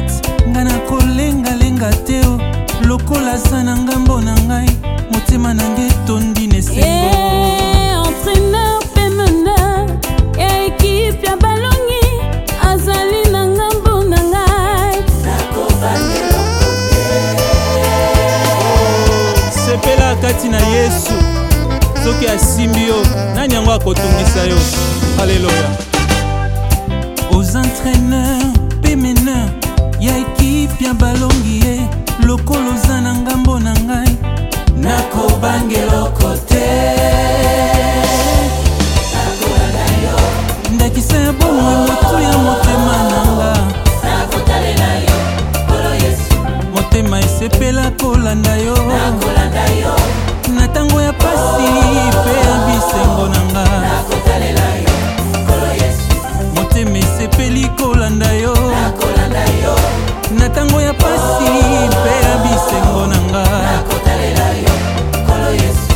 kati ngana kolenga lenga teo lokola sana ngambo na ngai motema nange tondi nesengo entraîneur pe meneur ya équipe ya balongi azali na ngambo na ngai nakobandela sepela kati na Yesu soki asimbi yo nani yango akotungisa yo. Alléluia. Aux entraîneurs pe meneurs ya équipe ya balongi lokolo zana ngambo na ngai nakobangela kote nakolanda yo ndakisa ya bomoi motu ya motema nanga nakotalela yo kolo Yesu motema esepela kolanda yo nakolanda yo na tango ya pasi pe ya bisengo nanga nakotalela yo kolo Yesu motema esepeli kolanda yo nakolanda yo na tango ya pasi pe ya bisengo nanga nakotalela yo kolo Yesu.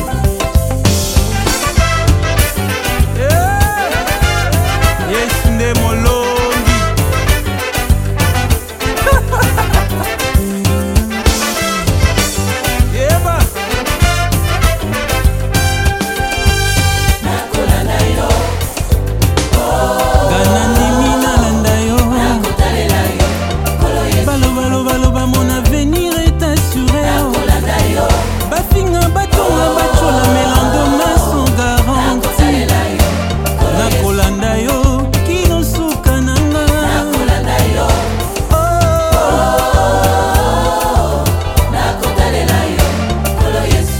Yesu nde molongi yeba nakolanda yo gana ndimi nalanda yo nakotalela yo kolo Yesu. Baloba mon avenir est assuré nakolanda yo bafinga batonga bachola melangoma sont garantis nakolanda yo kino suka nanga nakolanda yo nakotalela yo kolo Yesu.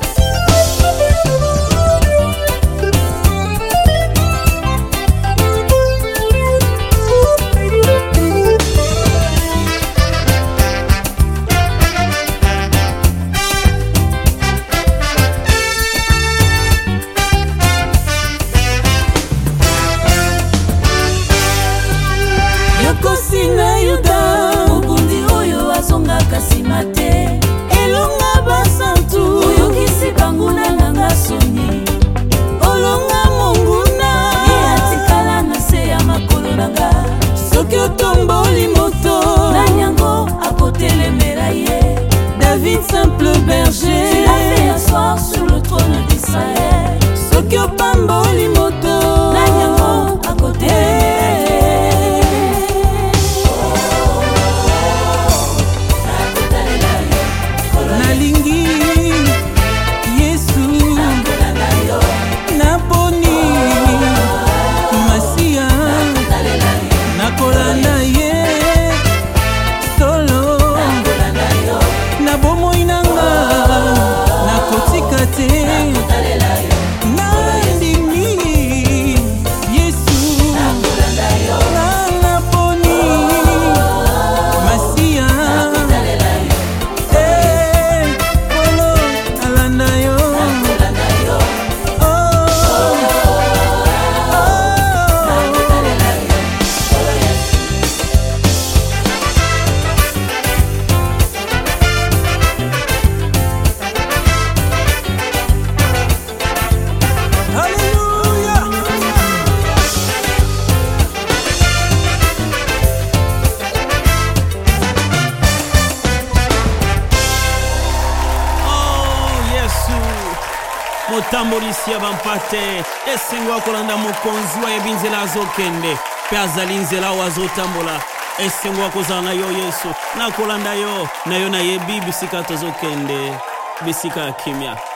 Yokosina yuda obundi oyo azongaka nsima te elonga basantu oyokisi banguna nanga soni olonga monguna ye atikala na se ya makolo nanga soki otomboli moto nani yango akotelemela ye. David simple berger tu l'as fait asseoir sur le trône d'Israël soki opamboli moto nani yango akotelemela motambolisi ya bampate esengo akolanda mokonzi wa yebinzela azokende pe azali nzela oyo azotambola esengo akozala na yo Yesu nakolanda yo na yo nayebi bisika tozokende bisika ya kimia.